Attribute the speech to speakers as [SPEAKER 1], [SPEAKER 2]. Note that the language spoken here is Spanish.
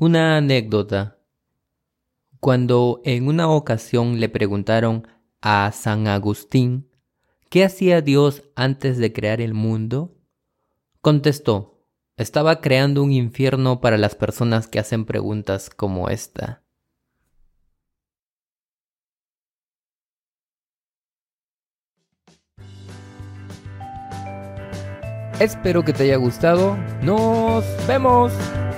[SPEAKER 1] Una anécdota. Cuando en una ocasión le preguntaron a San Agustín qué hacía Dios antes de crear el mundo, contestó: estaba creando un infierno para las personas que hacen preguntas como esta. Espero que te haya gustado. ¡Nos vemos!